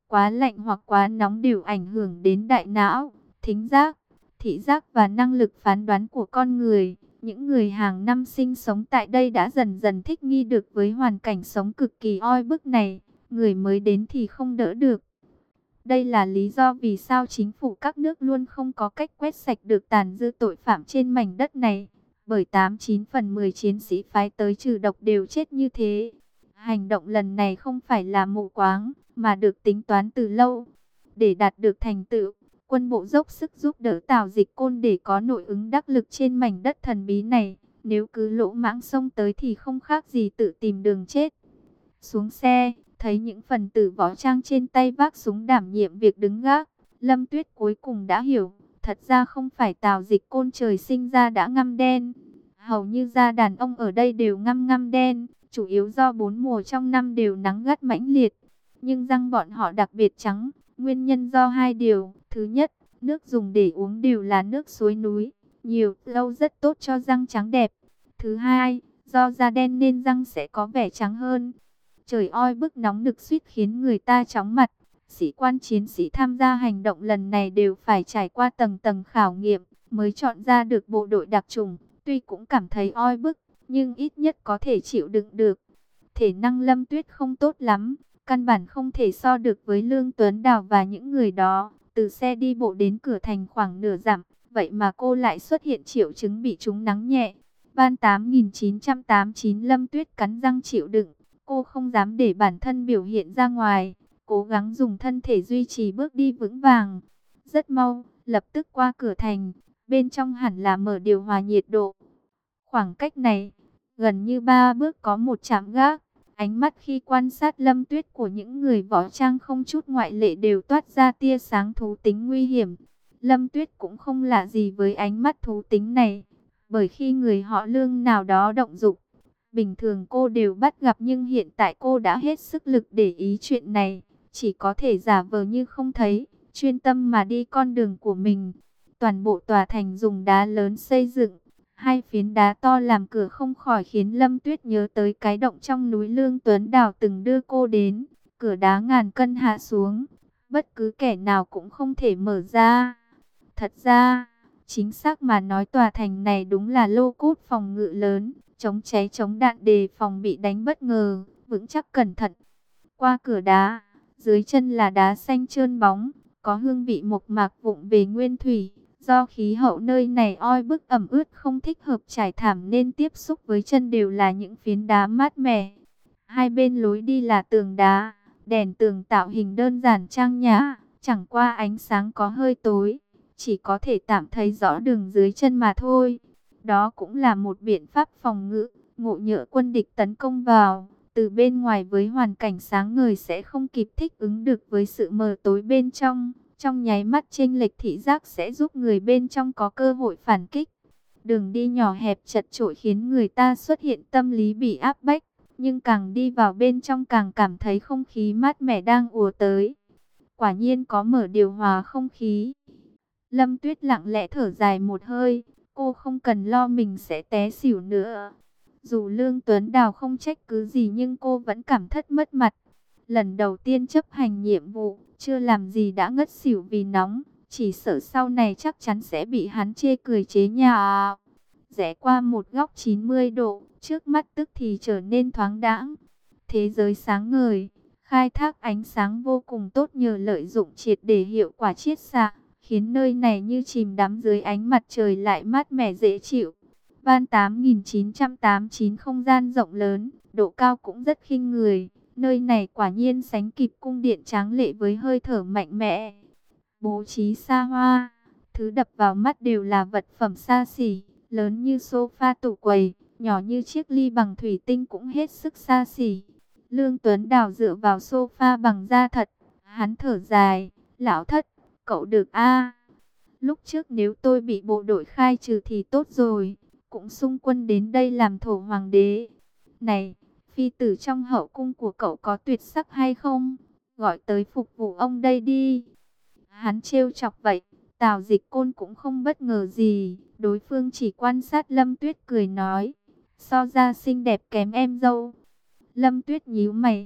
S1: Quá lạnh hoặc quá nóng đều ảnh hưởng đến đại não, thính giác, thị giác và năng lực phán đoán của con người. Những người hàng năm sinh sống tại đây đã dần dần thích nghi được với hoàn cảnh sống cực kỳ oi bức này. Người mới đến thì không đỡ được. Đây là lý do vì sao chính phủ các nước luôn không có cách quét sạch được tàn dư tội phạm trên mảnh đất này. Bởi tám chín phần mười chiến sĩ phái tới trừ độc đều chết như thế. Hành động lần này không phải là mù quáng, mà được tính toán từ lâu. Để đạt được thành tựu, quân bộ dốc sức giúp đỡ Tào Dịch Côn để có nội ứng đắc lực trên mảnh đất thần bí này. Nếu cứ lỗ mãng xông tới thì không khác gì tự tìm đường chết. Xuống xe, thấy những phần tử võ trang trên tay vác súng đảm nhiệm việc đứng gác. Lâm Tuyết cuối cùng đã hiểu, thật ra không phải Tào Dịch Côn trời sinh ra đã ngăm đen. Hầu như da đàn ông ở đây đều ngăm ngăm đen, chủ yếu do bốn mùa trong năm đều nắng gắt mãnh liệt. Nhưng răng bọn họ đặc biệt trắng, nguyên nhân do hai điều. Thứ nhất, nước dùng để uống đều là nước suối núi, nhiều lâu rất tốt cho răng trắng đẹp. Thứ hai, do da đen nên răng sẽ có vẻ trắng hơn. Trời oi bức nóng nực suýt khiến người ta chóng mặt. Sĩ quan chiến sĩ tham gia hành động lần này đều phải trải qua tầng tầng khảo nghiệm mới chọn ra được bộ đội đặc chủng. Tuy cũng cảm thấy oi bức, nhưng ít nhất có thể chịu đựng được. Thể năng Lâm Tuyết không tốt lắm, căn bản không thể so được với Lương Tuấn Đào và những người đó. Từ xe đi bộ đến cửa thành khoảng nửa dặm, vậy mà cô lại xuất hiện triệu chứng bị trúng nắng nhẹ. Van tám nghìn chín trăm tám mươi chín Lâm Tuyết cắn răng chịu đựng. Cô không dám để bản thân biểu hiện ra ngoài, cố gắng dùng thân thể duy trì bước đi vững vàng. Rất mau, lập tức qua cửa thành, bên trong hẳn là mở điều hòa nhiệt độ. Khoảng cách này, gần như ba bước có một trạm gác. Ánh mắt khi quan sát Lâm Tuyết của những người võ trang không chút ngoại lệ đều toát ra tia sáng thú tính nguy hiểm. Lâm Tuyết cũng không lạ gì với ánh mắt thú tính này, bởi khi người họ Lương nào đó động dục, bình thường cô đều bắt gặp, nhưng hiện tại cô đã hết sức lực để ý chuyện này, chỉ có thể giả vờ như không thấy, chuyên tâm mà đi con đường của mình. Toàn bộ tòa thành dùng đá lớn xây dựng, hai phiến đá to làm cửa không khỏi khiến Lâm Tuyết nhớ tới cái động trong núi Lương Tuấn Đào từng đưa cô đến. Cửa đá ngàn cân hạ xuống, bất cứ kẻ nào cũng không thể mở ra. Thật ra, chính xác mà nói tòa thành này đúng là lô cốt phòng ngự lớn, chống cháy chống đạn đề phòng bị đánh bất ngờ, vững chắc cẩn thận. Qua cửa đá, dưới chân là đá xanh trơn bóng, có hương vị mộc mạc vụng về nguyên thủy. Do khí hậu nơi này oi bức ẩm ướt không thích hợp trải thảm nên tiếp xúc với chân đều là những phiến đá mát mẻ. Hai bên lối đi là tường đá, đèn tường tạo hình đơn giản trang nhã, chẳng qua ánh sáng có hơi tối, chỉ có thể tạm thấy rõ đường dưới chân mà thôi. Đó cũng là một biện pháp phòng ngự, ngộ nhỡ quân địch tấn công vào, từ bên ngoài với hoàn cảnh sáng ngời sẽ không kịp thích ứng được với sự mờ tối bên trong. Trong nháy mắt chênh lệch thị giác sẽ giúp người bên trong có cơ hội phản kích. Đường đi nhỏ hẹp chật chội khiến người ta xuất hiện tâm lý bị áp bách, nhưng càng đi vào bên trong càng cảm thấy không khí mát mẻ đang ùa tới. Quả nhiên có mở điều hòa không khí. Lâm Tuyết lặng lẽ thở dài một hơi, cô không cần lo mình sẽ té xỉu nữa. Dù Lương Tuấn Đào không trách cứ gì nhưng cô vẫn cảm thất mất mặt. Lần đầu tiên chấp hành nhiệm vụ, chưa làm gì đã ngất xỉu vì nóng, chỉ sợ sau này chắc chắn sẽ bị hắn chê cười chế nhạo. Rẽ qua một góc chín mươi độ, trước mắt tức thì trở nên thoáng đãng. Thế giới sáng ngời, khai thác ánh sáng vô cùng tốt nhờ lợi dụng triệt để hiệu quả chiết xạ, khiến nơi này như chìm đắm dưới ánh mặt trời lại mát mẻ dễ chịu. Van tám nghìn chín trăm tám mươi chín không gian rộng lớn, độ cao cũng rất khinh người. Nơi này quả nhiên sánh kịp cung điện tráng lệ với hơi thở mạnh mẽ. Bố trí xa hoa, thứ đập vào mắt đều là vật phẩm xa xỉ, lớn như sofa tủ quầy, nhỏ như chiếc ly bằng thủy tinh cũng hết sức xa xỉ. Lương Tuấn Đào dựa vào sofa bằng da thật, hắn thở dài, lão Thất, cậu được a. Lúc trước nếu tôi bị bộ đội khai trừ thì tốt rồi, cũng xung quân đến đây làm thổ hoàng đế. Này, phi tử trong hậu cung của cậu có tuyệt sắc hay không? Gọi tới phục vụ ông đây đi. Hắn trêu chọc vậy, Tào Dịch Côn cũng không bất ngờ gì. Đối phương chỉ quan sát Lâm Tuyết cười nói, so ra xinh đẹp kém em dâu. Lâm Tuyết nhíu mày,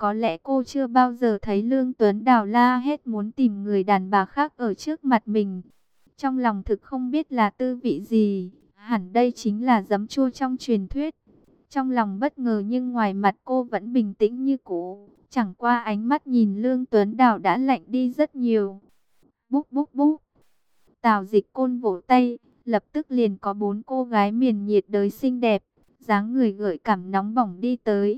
S1: Có lẽ cô chưa bao giờ thấy Lương Tuấn Đào la hét muốn tìm người đàn bà khác ở trước mặt mình. Trong lòng thực không biết là tư vị gì, hẳn đây chính là giấm chua trong truyền thuyết. Trong lòng bất ngờ nhưng ngoài mặt cô vẫn bình tĩnh như cũ, chẳng qua ánh mắt nhìn Lương Tuấn Đào đã lạnh đi rất nhiều. Búp búp búp. Tào Dịch Côn vỗ tay, lập tức liền có bốn cô gái miền nhiệt đới xinh đẹp, dáng người gợi cảm nóng bỏng đi tới.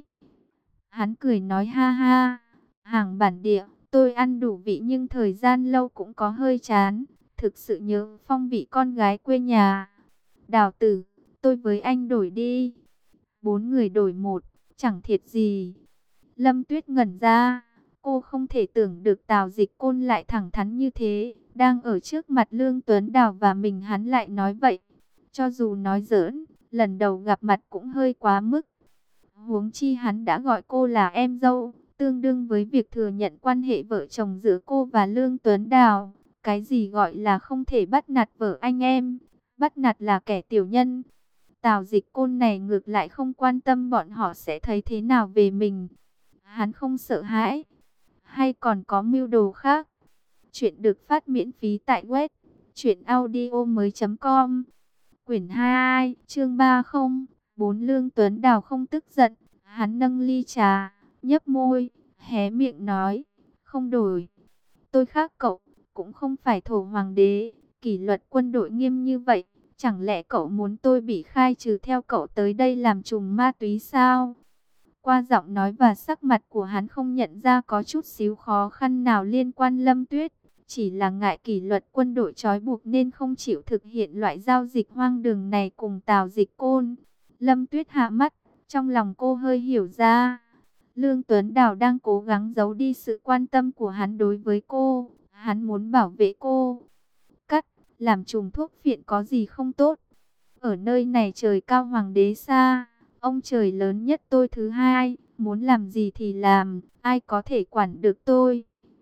S1: Hắn cười nói ha ha, hàng bản địa, tôi ăn đủ vị nhưng thời gian lâu cũng có hơi chán, thực sự nhớ phong vị con gái quê nhà. Đào tử, tôi với anh đổi đi. Bốn người đổi một, chẳng thiệt gì. Lâm Tuyết ngẩn ra, cô không thể tưởng được Tào Dịch Côn lại thẳng thắn như thế, đang ở trước mặt Lương Tuấn Đào và mình hắn lại nói vậy. Cho dù nói giỡn, lần đầu gặp mặt cũng hơi quá mức. Huống chi hắn đã gọi cô là em dâu, tương đương với việc thừa nhận quan hệ vợ chồng giữa cô và Lương Tuấn Đào. Cái gì gọi là không thể bắt nạt vợ anh em, bắt nạt là kẻ tiểu nhân. Tào Dịch Côn này ngược lại không quan tâm bọn họ sẽ thấy thế nào về mình. Hắn không sợ hãi, hay còn có mưu đồ khác. Chuyện được phát miễn phí tại web truyện audio mới chấm com. Quyển hai, chương ba không, bốn. Lương Tuấn Đào không tức giận, hắn nâng ly trà, nhấp môi, hé miệng nói, không đổi. Tôi khác cậu, cũng không phải thổ hoàng đế, kỷ luật quân đội nghiêm như vậy. Chẳng lẽ cậu muốn tôi bị khai trừ theo cậu tới đây làm trùm ma túy sao? Qua giọng nói và sắc mặt của hắn không nhận ra có chút xíu khó khăn nào liên quan Lâm Tuyết. Chỉ là ngại kỷ luật quân đội trói buộc nên không chịu thực hiện loại giao dịch hoang đường này cùng Tào Dịch Côn. Lâm Tuyết hạ mắt, trong lòng cô hơi hiểu ra. Lương Tuấn Đào đang cố gắng giấu đi sự quan tâm của hắn đối với cô. Hắn muốn bảo vệ cô. Cắt, làm trùm thuốc phiện có gì không tốt. Ở nơi này trời cao hoàng đế xa, ông trời lớn nhất tôi thứ hai, muốn làm gì thì làm, ai có thể quản được tôi.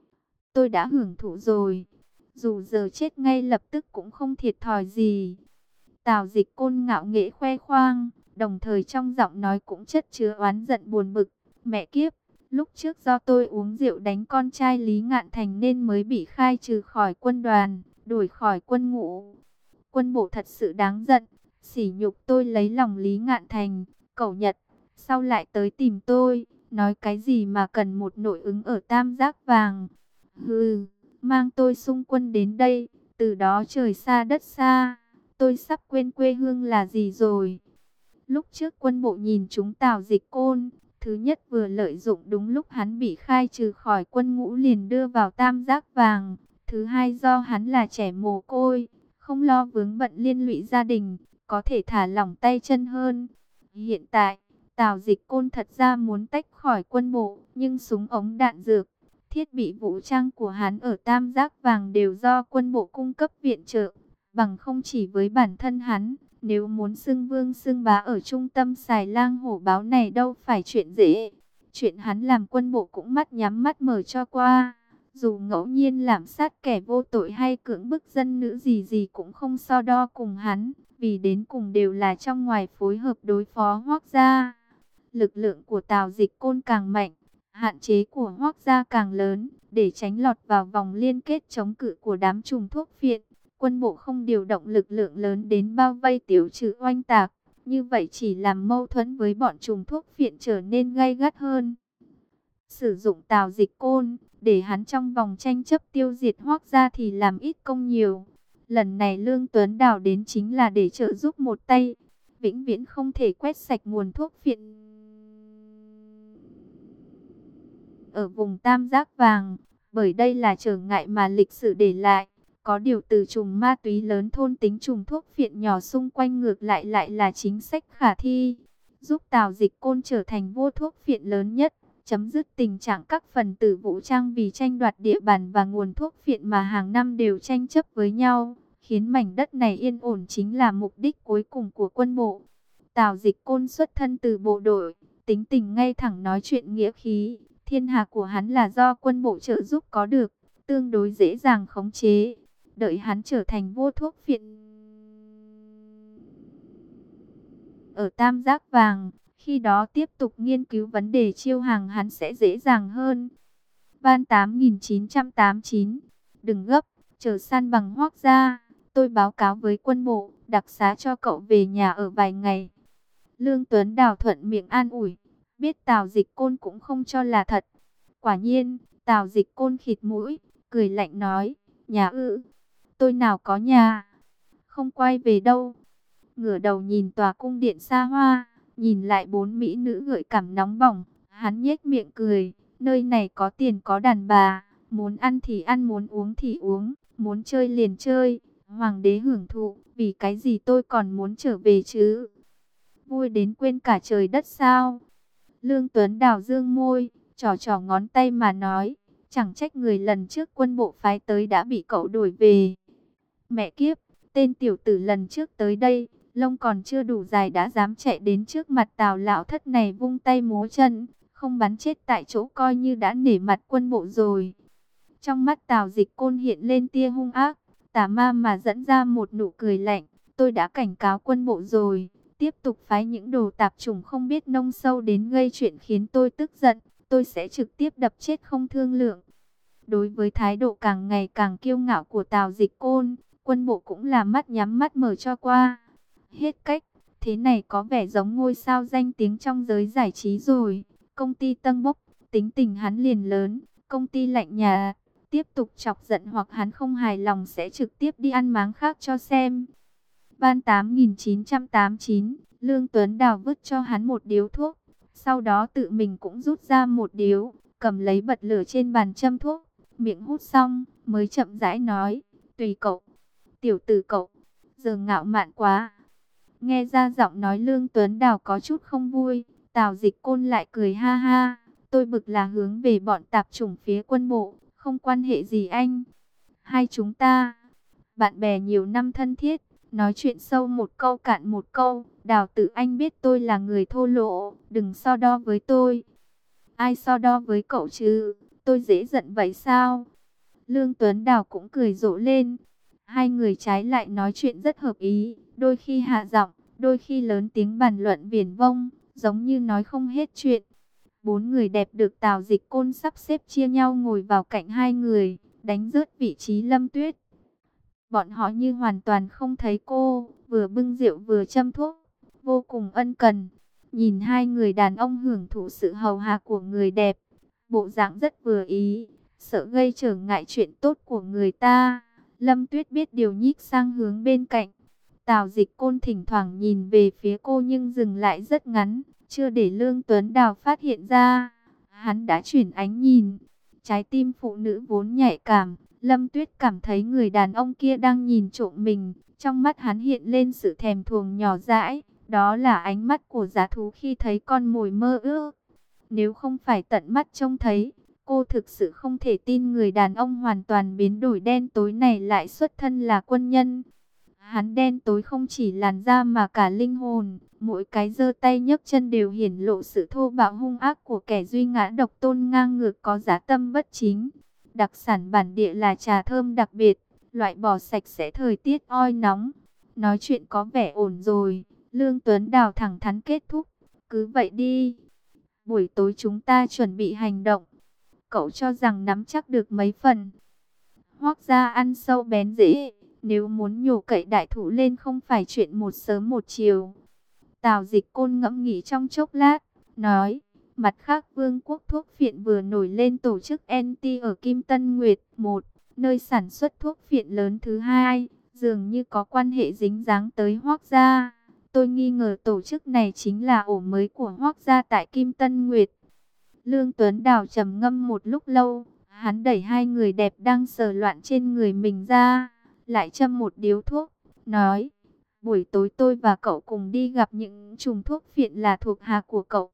S1: Tôi đã hưởng thụ rồi, dù giờ chết ngay lập tức cũng không thiệt thòi gì. Tào Dịch Côn ngạo nghễ khoe khoang, đồng thời trong giọng nói cũng chất chứa oán giận buồn bực. Mẹ kiếp, lúc trước do tôi uống rượu đánh con trai Lý Ngạn Thành nên mới bị khai trừ khỏi quân đoàn, đuổi khỏi quân ngũ. Quân bộ thật sự đáng giận, sỉ nhục tôi lấy lòng Lý Ngạn Thành, cẩu Nhật, sau lại tới tìm tôi, nói cái gì mà cần một nội ứng ở Tam Giác Vàng. Hừ, mang tôi xung quân đến đây, từ đó trời xa đất xa, tôi sắp quên quê hương là gì rồi. Lúc trước quân bộ nhìn chúng Tào Dịch Côn, thứ nhất vừa lợi dụng đúng lúc hắn bị khai trừ khỏi quân ngũ liền đưa vào Tam Giác Vàng, thứ hai do hắn là trẻ mồ côi, không lo vướng bận liên lụy gia đình, có thể thả lỏng tay chân hơn. Hiện tại, Tào Dịch Côn thật ra muốn tách khỏi quân bộ, nhưng súng ống đạn dược, thiết bị vũ trang của hắn ở Tam Giác Vàng đều do quân bộ cung cấp viện trợ, bằng không chỉ với bản thân hắn, nếu muốn xưng vương xưng bá ở trung tâm xài lang hổ báo này đâu phải chuyện dễ. Chuyện hắn làm quân bộ cũng mắt nhắm mắt mở cho qua, dù ngẫu nhiên lạm sát kẻ vô tội hay cưỡng bức dân nữ gì gì cũng không so đo cùng hắn, vì đến cùng đều là trong ngoài phối hợp đối phó Hoắc gia. Lực lượng của Tào Dịch Côn càng mạnh, hạn chế của Hoắc gia càng lớn, để tránh lọt vào vòng liên kết chống cự của đám trùm thuốc phiện. Quân bộ không điều động lực lượng lớn đến bao vây tiêu trừ oanh tạc, như vậy chỉ làm mâu thuẫn với bọn trùm thuốc phiện trở nên gay gắt hơn. Sử dụng Tào Dịch Côn, để hắn trong vòng tranh chấp tiêu diệt Hoắc gia thì làm ít công nhiều. Lần này Lương Tuấn Đào đến chính là để trợ giúp một tay, vĩnh viễn không thể quét sạch nguồn thuốc phiện ở vùng Tam Giác Vàng, bởi đây là trở ngại mà lịch sử để lại. Có điều từ trùm ma túy lớn thôn tính trùm thuốc phiện nhỏ xung quanh ngược lại lại là chính sách khả thi, giúp Tào Dịch Côn trở thành vua thuốc phiện lớn nhất, chấm dứt tình trạng các phần tử vũ trang vì tranh đoạt địa bàn và nguồn thuốc phiện mà hàng năm đều tranh chấp với nhau, khiến mảnh đất này yên ổn chính là mục đích cuối cùng của quân bộ. Tào Dịch Côn xuất thân từ bộ đội, tính tình ngay thẳng nói chuyện nghĩa khí, thiên hạ của hắn là do quân bộ trợ giúp có được, tương đối dễ dàng khống chế. Đợi hắn trở thành vua thuốc phiện ở Tam Giác Vàng, Khi đó tiếp tục nghiên cứu vấn đề chiêu hàng hắn sẽ dễ dàng hơn. Van tám nghìn chín trăm tám mươi chín. Đừng gấp, chờ san bằng Hoác gia, tôi báo cáo với quân bộ, đặc xá cho cậu về nhà ở vài ngày. Lương Tuấn Đào thuận miệng an ủi, biết Tào Dịch Côn cũng không cho là thật. Quả nhiên, Tào Dịch Côn khịt mũi, cười lạnh nói, nhà ư, tôi nào có nhà, không quay về đâu. Ngửa đầu nhìn tòa cung điện xa hoa, nhìn lại bốn mỹ nữ gợi cảm nóng bỏng, hắn nhếch miệng cười, nơi này có tiền có đàn bà, muốn ăn thì ăn, muốn uống thì uống, muốn chơi liền chơi, hoàng đế hưởng thụ, vì cái gì tôi còn muốn trở về chứ? Vui đến quên cả trời đất sao? Lương Tuấn Đào dương môi, trỏ trỏ ngón tay mà nói, chẳng trách người lần trước quân bộ phái tới đã bị cậu đuổi về. Mẹ kiếp, tên tiểu tử lần trước tới đây, lông còn chưa đủ dài đã dám chạy đến trước mặt Tào lão thất này vung tay múa chân, không bắn chết tại chỗ coi như đã nể mặt quân bộ rồi. Trong mắt Tào Dịch Côn hiện lên tia hung ác, tà ma mà dẫn ra một nụ cười lạnh, tôi đã cảnh cáo quân bộ rồi, tiếp tục phái những đồ tạp chủng không biết nông sâu đến gây chuyện khiến tôi tức giận, tôi sẽ trực tiếp đập chết không thương lượng. Đối với thái độ càng ngày càng kiêu ngạo của Tào Dịch Côn, quân bộ cũng là mắt nhắm mắt mở cho qua. Hết cách, thế này có vẻ giống ngôi sao danh tiếng trong giới giải trí rồi. Công ty Tân Bốc, tính tình hắn liền lớn, công ty lạnh nhà, tiếp tục chọc giận hoặc hắn không hài lòng sẽ trực tiếp đi ăn máng khác cho xem. Van tám nghìn chín trăm tám mươi chín, Lương Tuấn Đào vứt cho hắn một điếu thuốc, sau đó tự mình cũng rút ra một điếu, cầm lấy bật lửa trên bàn châm thuốc, miệng hút xong, mới chậm rãi nói, tùy cậu, tiểu tử cậu, giờ ngạo mạn quá. Nghe ra giọng nói Lương Tuấn Đào có chút không vui, Tào Dịch Côn lại cười ha ha, tôi bực là hướng về bọn tạp chủng phía quân bộ, không quan hệ gì anh. Hai chúng ta, bạn bè nhiều năm thân thiết, nói chuyện sâu một câu cạn một câu, Đào tự anh biết tôi là người thô lỗ, đừng so đo với tôi. Ai so đo với cậu chứ, tôi dễ giận vậy sao? Lương Tuấn Đào cũng cười rộ lên. Hai người trái lại nói chuyện rất hợp ý, đôi khi hạ giọng, đôi khi lớn tiếng bàn luận viển vông, giống như nói không hết chuyện. Bốn người đẹp được Tào Dịch Côn sắp xếp chia nhau ngồi vào cạnh hai người, đánh rớt vị trí Lâm Tuyết. Bọn họ như hoàn toàn không thấy cô, vừa bưng rượu vừa châm thuốc, vô cùng ân cần. Nhìn hai người đàn ông hưởng thụ sự hầu hạ của người đẹp, bộ dạng rất vừa ý, sợ gây trở ngại chuyện tốt của người ta. Lâm Tuyết biết điều nhích sang hướng bên cạnh. Tào Dịch Côn thỉnh thoảng nhìn về phía cô nhưng dừng lại rất ngắn, chưa để Lương Tuấn Đào phát hiện ra. Hắn đã chuyển ánh nhìn. Trái tim phụ nữ vốn nhạy cảm, Lâm Tuyết cảm thấy người đàn ông kia đang nhìn trộm mình. Trong mắt hắn hiện lên sự thèm thuồng nhỏ dãi. Đó là ánh mắt của dã thú khi thấy con mồi mơ ước. Nếu không phải tận mắt trông thấy, cô thực sự không thể tin người đàn ông hoàn toàn biến đổi đen tối này lại xuất thân là quân nhân. Hắn đen tối không chỉ làn da mà cả linh hồn, mỗi cái giơ tay nhấc chân đều hiển lộ sự thô bạo hung ác của kẻ duy ngã độc tôn ngang ngược có dã tâm bất chính. Đặc sản bản địa là trà thơm đặc biệt, loại bỏ sạch sẽ thời tiết oi nóng. Nói chuyện có vẻ ổn rồi, Lương Tuấn Đào thẳng thắn kết thúc, cứ vậy đi. Buổi tối chúng ta chuẩn bị hành động. Cậu cho rằng nắm chắc được mấy phần? Hoác gia ăn sâu bén rễ, nếu muốn nhổ cậy đại thụ lên không phải chuyện một sớm một chiều. Tào Dịch Côn ngẫm nghĩ trong chốc lát, nói, mặt khác Vương quốc thuốc phiện vừa nổi lên tổ chức en tê ở Kim Tân Nguyệt một, nơi sản xuất thuốc phiện lớn thứ hai, dường như có quan hệ dính dáng tới Hoác gia. Tôi nghi ngờ tổ chức này chính là ổ mới của Hoác gia tại Kim Tân Nguyệt. Lương Tuấn Đào trầm ngâm một lúc lâu, hắn đẩy hai người đẹp đang sờ loạn trên người mình ra, lại châm một điếu thuốc, nói, buổi tối tôi và cậu cùng đi gặp những chùm thuốc phiện là thuộc hạ của cậu.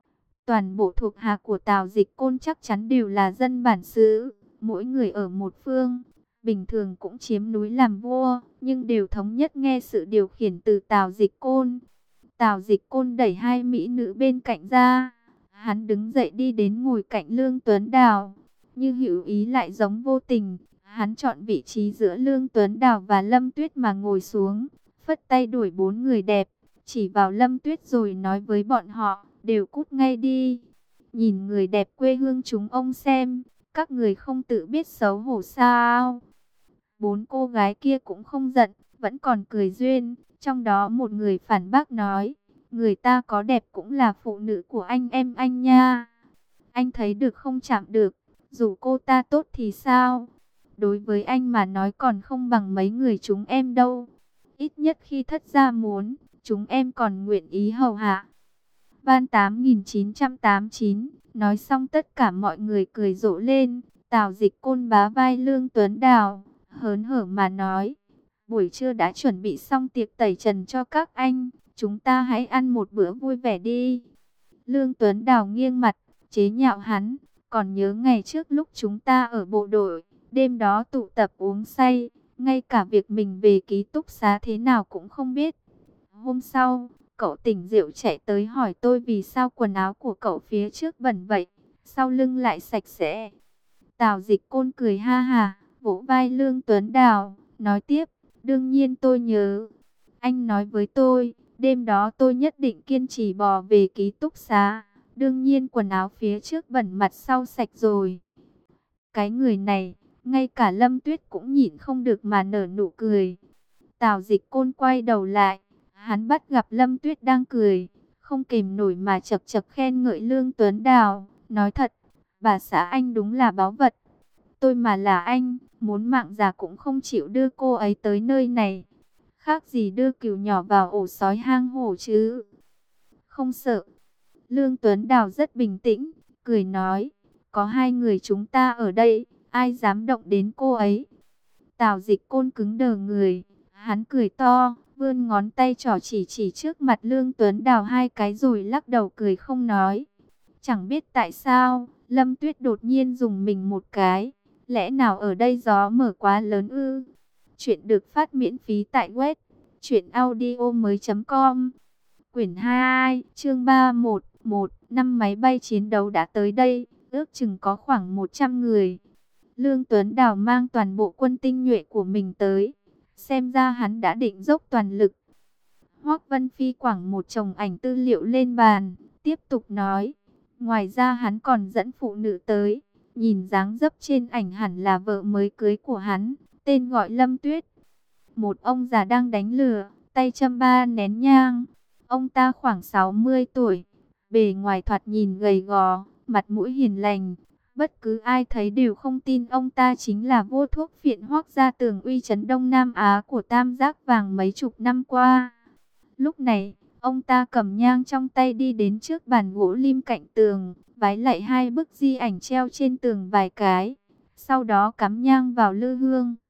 S1: Toàn bộ thuộc hạ của Tào Dịch Côn chắc chắn đều là dân bản xứ, mỗi người ở một phương, bình thường cũng chiếm núi làm vua, nhưng đều thống nhất nghe sự điều khiển từ Tào Dịch Côn. Tào Dịch Côn đẩy hai mỹ nữ bên cạnh ra, hắn đứng dậy đi đến ngồi cạnh Lương Tuấn Đào, như hữu ý lại giống vô tình. Hắn chọn vị trí giữa Lương Tuấn Đào và Lâm Tuyết mà ngồi xuống, phất tay đuổi bốn người đẹp. chỉ vào Lâm Tuyết rồi nói với bọn họ, đều cút ngay đi. Nhìn người đẹp quê hương chúng ông xem, các người không tự biết xấu hổ sao? Bốn cô gái kia cũng không giận, vẫn còn cười duyên. Trong đó một người phản bác nói, người ta có đẹp cũng là phụ nữ của anh em anh nha. Anh thấy được không chạm được, dù cô ta tốt thì sao? Đối với anh mà nói còn không bằng mấy người chúng em đâu. Ít nhất khi thất gia muốn, chúng em còn nguyện ý hầu hạ. Van tám nghìn chín trăm tám mươi chín, nói xong tất cả mọi người cười rộ lên. Tào Dịch Côn bá vai Lương Tuấn Đào, hớn hở mà nói, buổi trưa đã chuẩn bị xong tiệc tẩy trần cho các anh, chúng ta hãy ăn một bữa vui vẻ đi. Lương Tuấn Đào nghiêng mặt, chế nhạo hắn, còn nhớ ngày trước lúc chúng ta ở bộ đội, đêm đó tụ tập uống say, ngay cả việc mình về ký túc xá thế nào cũng không biết. Hôm sau, cậu tỉnh rượu chạy tới hỏi tôi vì sao quần áo của cậu phía trước bẩn vậy, sau lưng lại sạch sẽ. Tào Dịch Côn cười ha hà, vỗ vai Lương Tuấn Đào, nói tiếp, đương nhiên tôi nhớ. Anh nói với tôi, đêm đó tôi nhất định kiên trì bò về ký túc xá. Đương nhiên quần áo phía trước bẩn mặt sau sạch rồi. Cái người này, ngay cả Lâm Tuyết cũng nhịn không được mà nở nụ cười. Tào Dịch Côn quay đầu lại, hắn bắt gặp Lâm Tuyết đang cười, không kìm nổi mà chật chật khen ngợi Lương Tuấn Đào, nói thật, bà xã anh đúng là báu vật. Tôi mà là anh, muốn mạng già cũng không chịu đưa cô ấy tới nơi này. Khác gì đưa cừu nhỏ vào ổ sói hang hổ chứ. Không sợ. Lương Tuấn Đào rất bình tĩnh, cười nói, có hai người chúng ta ở đây, ai dám động đến cô ấy. Tào Dịch Côn cứng đờ người, hắn cười to, vươn ngón tay trỏ chỉ chỉ trước mặt Lương Tuấn Đào hai cái rồi lắc đầu cười không nói. Chẳng biết tại sao, Lâm Tuyết đột nhiên dùng mình một cái. Lẽ nào ở đây gió mở quá lớn ư? Chuyện được phát miễn phí tại web truyện audio mới chấm com. Quyển hai, chương ba một, một, năm máy bay chiến đấu đã tới đây, ước chừng có khoảng một trăm người. Lương Tuấn Đào mang toàn bộ quân tinh nhuệ của mình tới, xem ra hắn đã định dốc toàn lực. Hoắc Vân Phi quẳng một chồng ảnh tư liệu lên bàn, tiếp tục nói, ngoài ra hắn còn dẫn phụ nữ tới. Nhìn dáng dấp trên ảnh hẳn là vợ mới cưới của hắn, tên gọi Lâm Tuyết. Một ông già đang đánh lửa, tay châm ba nén nhang. Ông ta khoảng sáu mươi tuổi, bề ngoài thoạt nhìn gầy gò, mặt mũi hiền lành. Bất cứ ai thấy đều không tin ông ta chính là vô thuốc phiện Hoắc gia tường uy chấn Đông Nam Á của Tam Giác Vàng mấy chục năm qua. Lúc này, ông ta cầm nhang trong tay đi đến trước bàn gỗ lim cạnh tường, vái lạy hai bức di ảnh treo trên tường vài cái, sau đó cắm nhang vào lư hương.